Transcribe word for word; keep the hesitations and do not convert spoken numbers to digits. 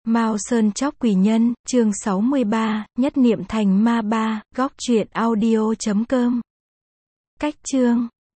Mao Sơn chóc quỷ nhân, chương sáu mươi ba, nhất niệm thành ma ba, góc truyện audio chấm com. Cách chương